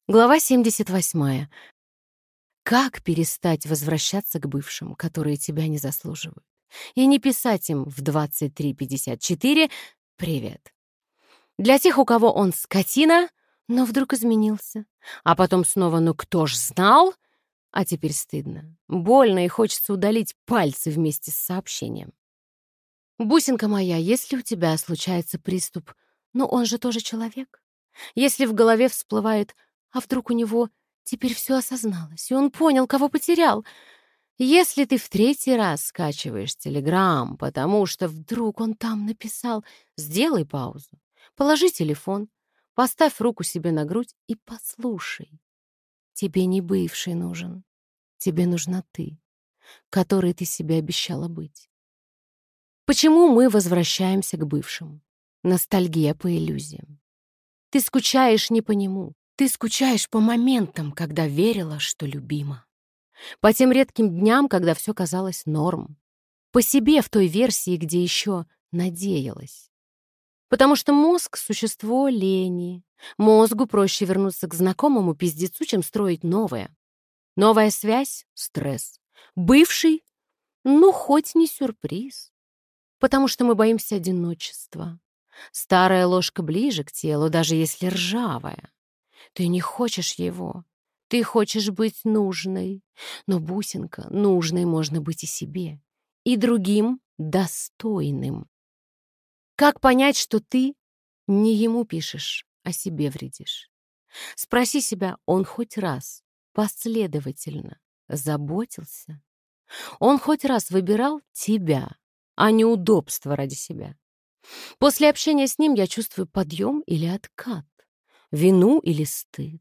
Глава 78. Как перестать возвращаться к бывшим, которые тебя не заслуживают, и не писать им в 23:54 «Привет». Для тех, у кого он скотина, но вдруг изменился. А потом снова «Ну кто ж знал?» А теперь стыдно, больно и хочется удалить пальцы вместе с сообщением. Бусинка моя, если у тебя случается приступ, но он же тоже человек. Если в голове всплывает «А вдруг у него теперь все осозналось, и он понял, кого потерял?» Если ты в третий раз скачиваешь Телеграм, потому что вдруг он там написал, сделай паузу, положи телефон, поставь руку себе на грудь и послушай. Тебе не бывший нужен, тебе нужна ты, которой ты себе обещала быть. Почему мы возвращаемся к бывшим? Ностальгия по иллюзиям. Ты скучаешь не по нему. Ты скучаешь по моментам, когда верила, что любима. По тем редким дням, когда все казалось норм. По себе в той версии, где еще надеялась. Потому что мозг — существо лени. Мозгу проще вернуться к знакомому пиздецу, чем строить новое. Новая связь — стресс. Бывший — ну, хоть не сюрприз. Потому что мы боимся одиночества. Старая ложка ближе к телу, даже если ржавая. Ты не хочешь его. Ты хочешь быть нужной. Но, бусинка, нужной можно быть и себе. И другим достойным. Как понять, что ты не ему пишешь, а себе вредишь? Спроси себя, он хоть раз последовательно заботился? Он хоть раз выбирал тебя, а не удобство ради себя? После общения с ним я чувствую подъем или откат, вину или стыд.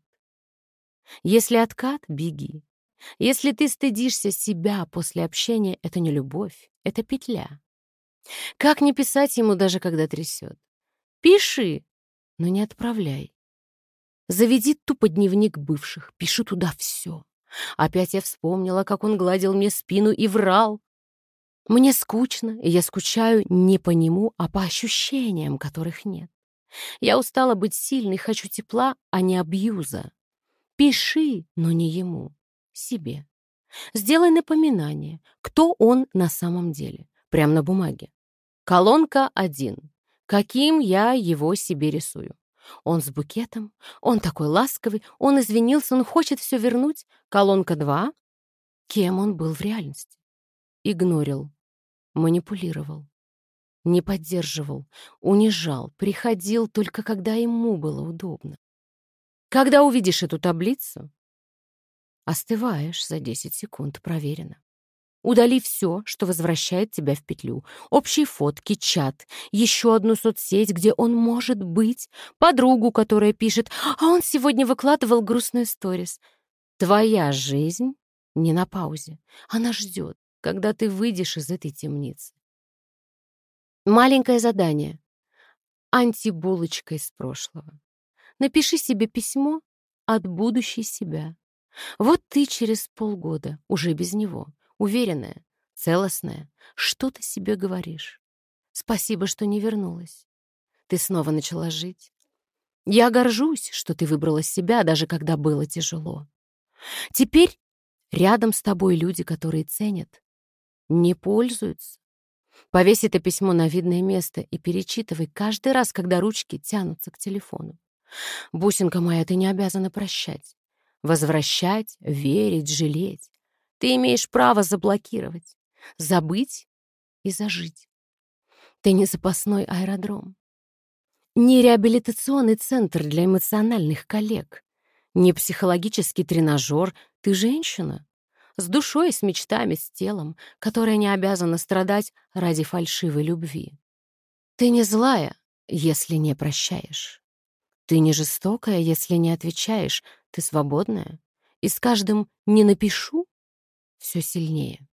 Если откат — беги. Если ты стыдишься себя после общения, это не любовь, это петля. Как не писать ему, даже когда трясет? Пиши, но не отправляй. Заведи тупо дневник бывших, пиши туда все. Опять я вспомнила, как он гладил мне спину и врал. Мне скучно, и я скучаю не по нему, а по ощущениям, которых нет. Я устала быть сильной, хочу тепла, а не абьюза. Пиши, но не ему, себе. Сделай напоминание, кто он на самом деле, прямо на бумаге. Колонка 1. Каким я его себе рисую? Он с букетом, он такой ласковый, он извинился, он хочет все вернуть. Колонка 2. Кем он был в реальности? Игнорил, манипулировал, не поддерживал, унижал, приходил только когда ему было удобно. Когда увидишь эту таблицу, остываешь за 10 секунд, проверено. Удали все, что возвращает тебя в петлю. Общие фотки, чат, еще одну соцсеть, где он может быть, подругу, которая пишет, а он сегодня выкладывал грустную сторис. Твоя жизнь не на паузе. Она ждет, когда ты выйдешь из этой темницы. Маленькое задание. Антибулочка из прошлого. Напиши себе письмо от будущей себя. Вот ты через полгода, уже без него, уверенная, целостная, что ты себе говоришь? Спасибо, что не вернулась. Ты снова начала жить. Я горжусь, что ты выбрала себя, даже когда было тяжело. Теперь рядом с тобой люди, которые ценят, не пользуются. Повесь это письмо на видное место и перечитывай каждый раз, когда ручки тянутся к телефону. Бусинка моя, ты не обязана прощать. Возвращать, верить, жалеть. Ты имеешь право заблокировать, забыть и зажить. Ты не запасной аэродром, не реабилитационный центр для эмоциональных коллег, не психологический тренажер. Ты женщина с душой, с мечтами, с телом, которая не обязана страдать ради фальшивой любви. Ты не злая, если не прощаешь. Ты не жестокая, если не отвечаешь. Ты свободная. И с каждым «не напишу» все сильнее.